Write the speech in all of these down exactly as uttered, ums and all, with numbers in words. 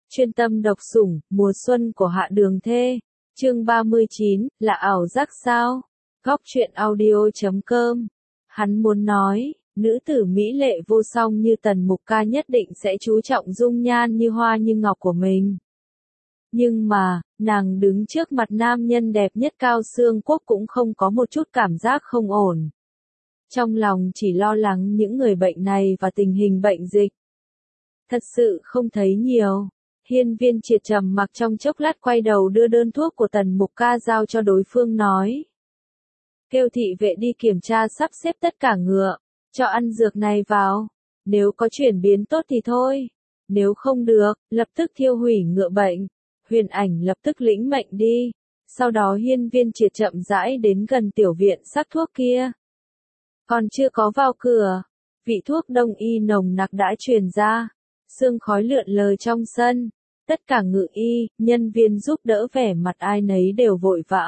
Chuyên tâm độc sủng, mùa xuân của Hạ Đường Thê. Chương ba mươi chín, là ảo giác sao? Góc truyện audio chấm com. Hắn muốn nói, nữ tử mỹ lệ vô song như Tần Mục Ca nhất định sẽ chú trọng dung nhan như hoa như ngọc của mình. Nhưng mà, nàng đứng trước mặt nam nhân đẹp nhất Cao Xương Quốc cũng không có một chút cảm giác không ổn. Trong lòng chỉ lo lắng những người bệnh này và tình hình bệnh dịch. Thật sự không thấy nhiều. Hiên Viên Triệt trầm mặc trong chốc lát quay đầu đưa đơn thuốc của Tần Mục Ca giao cho đối phương nói. Kêu thị vệ đi kiểm tra sắp xếp tất cả ngựa, cho ăn dược này vào. Nếu có chuyển biến tốt thì thôi. Nếu không được, lập tức thiêu hủy ngựa bệnh. Huyền Ảnh lập tức lĩnh mệnh đi. Sau đó Hiên Viên Triệt chậm rãi đến gần tiểu viện sắc thuốc kia. Còn chưa có vào cửa, vị thuốc đông y nồng nặc đã truyền ra. Sương khói lượn lờ trong sân. Tất cả ngự y, nhân viên giúp đỡ vẻ mặt ai nấy đều vội vã.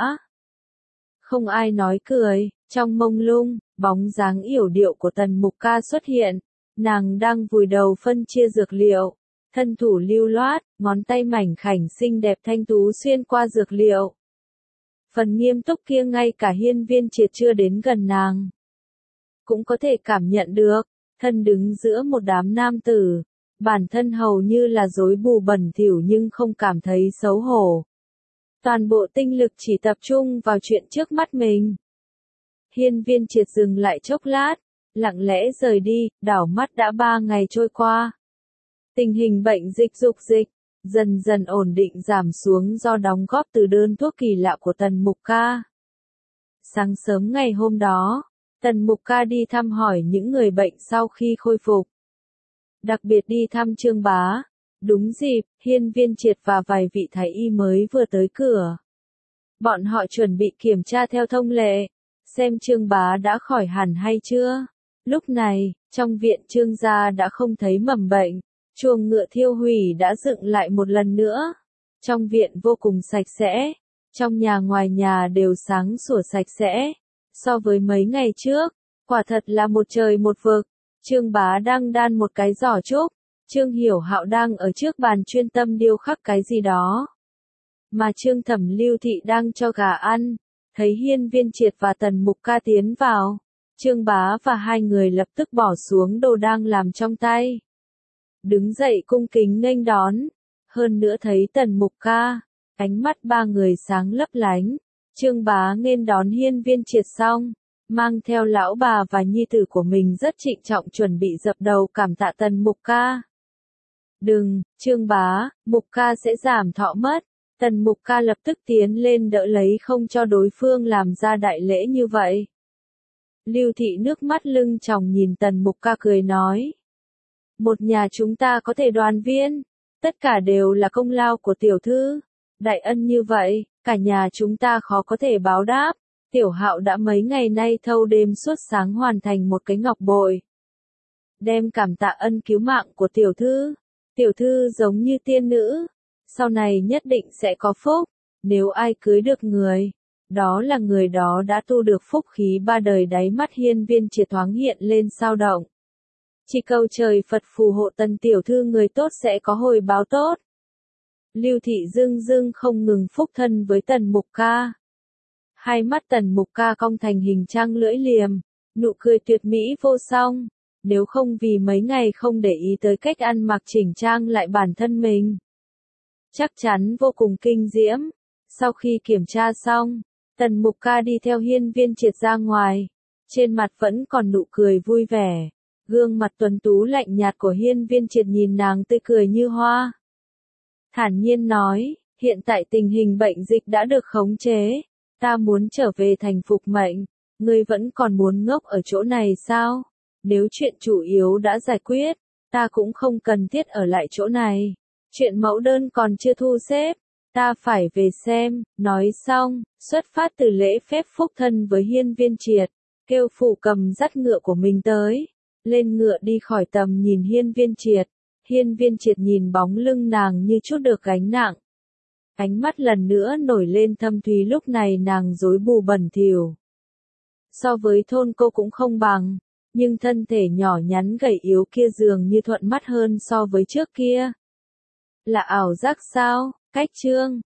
Không ai nói cười, trong mông lung, bóng dáng yểu điệu của Tần Mục Ca xuất hiện. Nàng đang vùi đầu phân chia dược liệu. Thân thủ lưu loát, ngón tay mảnh khảnh xinh đẹp thanh tú xuyên qua dược liệu. Phần nghiêm túc kia ngay cả Hiên Viên Triệt chưa đến gần nàng cũng có thể cảm nhận được. Thân đứng giữa một đám nam tử. Bản thân hầu như là rối bù bẩn thỉu nhưng không cảm thấy xấu hổ. Toàn bộ tinh lực chỉ tập trung vào chuyện trước mắt mình. Hiên Viên Triệt dừng lại chốc lát, lặng lẽ rời đi, đảo mắt đã ba ngày trôi qua. Tình hình bệnh dịch dục dịch, dần dần ổn định giảm xuống do đóng góp từ đơn thuốc kỳ lạ của Tần Mục Ca. Sáng sớm ngày hôm đó, Tần Mục Ca đi thăm hỏi những người bệnh sau khi khôi phục. Đặc biệt đi thăm Trương Bá. Đúng dịp, Hiên Viên Triệt và vài vị thái y mới vừa tới cửa. Bọn họ chuẩn bị kiểm tra theo thông lệ, xem Trương Bá đã khỏi hẳn hay chưa. Lúc này, trong viện Trương gia đã không thấy mầm bệnh, chuồng ngựa thiêu hủy đã dựng lại một lần nữa. Trong viện vô cùng sạch sẽ, trong nhà ngoài nhà đều sáng sủa sạch sẽ. So với mấy ngày trước, quả thật là một trời một vực. Trương Bá đang đan một cái giỏ trúc, Trương Hiểu Hạo đang ở trước bàn chuyên tâm điêu khắc cái gì đó. Mà Trương Thẩm Lưu Thị đang cho gà ăn, thấy Hiên Viên Triệt và Tần Mục Ca tiến vào, Trương Bá và hai người lập tức bỏ xuống đồ đang làm trong tay. Đứng dậy cung kính nghênh đón, hơn nữa thấy Tần Mục Ca, ánh mắt ba người sáng lấp lánh. Trương Bá nghênh đón Hiên Viên Triệt xong, mang theo lão bà và nhi tử của mình rất trịnh trọng chuẩn bị dập đầu cảm tạ Tần Mục Ca. Đừng, Trương Bá, Mục Ca sẽ giảm thọ mất. Tần Mục Ca lập tức tiến lên đỡ lấy không cho đối phương làm ra đại lễ như vậy. Lưu Thị nước mắt lưng tròng nhìn Tần Mục Ca cười nói. Một nhà chúng ta có thể đoàn viên, tất cả đều là công lao của tiểu thư. Đại ân như vậy, cả nhà chúng ta khó có thể báo đáp. Tiểu Hạo đã mấy ngày nay thâu đêm suốt sáng hoàn thành một cái ngọc bội. Đem cảm tạ ân cứu mạng của tiểu thư. Tiểu thư giống như tiên nữ. Sau này nhất định sẽ có phúc. Nếu ai cưới được người, đó là người đó đã tu được phúc khí ba đời. Đáy mắt Hiên Viên Triệt thoáng hiện lên sao động. Chỉ cầu trời Phật phù hộ Tần tiểu thư người tốt sẽ có hồi báo tốt. Lưu Thị dưng dưng không ngừng phúc thân với Tần Mục Ca. Hai mắt Tần Mục Ca cong thành hình trăng lưỡi liềm, nụ cười tuyệt mỹ vô song. Nếu không vì mấy ngày không để ý tới cách ăn mặc chỉnh trang lại bản thân mình, chắc chắn vô cùng kinh diễm. Sau khi kiểm tra xong, Tần Mục Ca đi theo Hiên Viên Triệt ra ngoài. Trên mặt vẫn còn nụ cười vui vẻ. Gương mặt tuấn tú lạnh nhạt của Hiên Viên Triệt nhìn nàng tươi cười như hoa. Thản nhiên nói, hiện tại tình hình bệnh dịch đã được khống chế. Ta muốn trở về thành phục mệnh, ngươi vẫn còn muốn ngốc ở chỗ này sao? Nếu chuyện chủ yếu đã giải quyết, ta cũng không cần thiết ở lại chỗ này. Chuyện mẫu đơn còn chưa thu xếp, ta phải về xem. Nói xong, xuất phát từ lễ phép phúc thân với Hiên Viên Triệt, kêu phụ cầm dắt ngựa của mình tới. Lên ngựa đi khỏi tầm nhìn Hiên Viên Triệt. Hiên Viên Triệt nhìn bóng lưng nàng như chút được gánh nặng. Ánh mắt lần nữa nổi lên thâm thúy, lúc này nàng rối bù bẩn thỉu. So với thôn cô cũng không bằng, nhưng thân thể nhỏ nhắn gầy yếu kia dường như thuận mắt hơn so với trước kia. Là ảo giác sao? Cách chương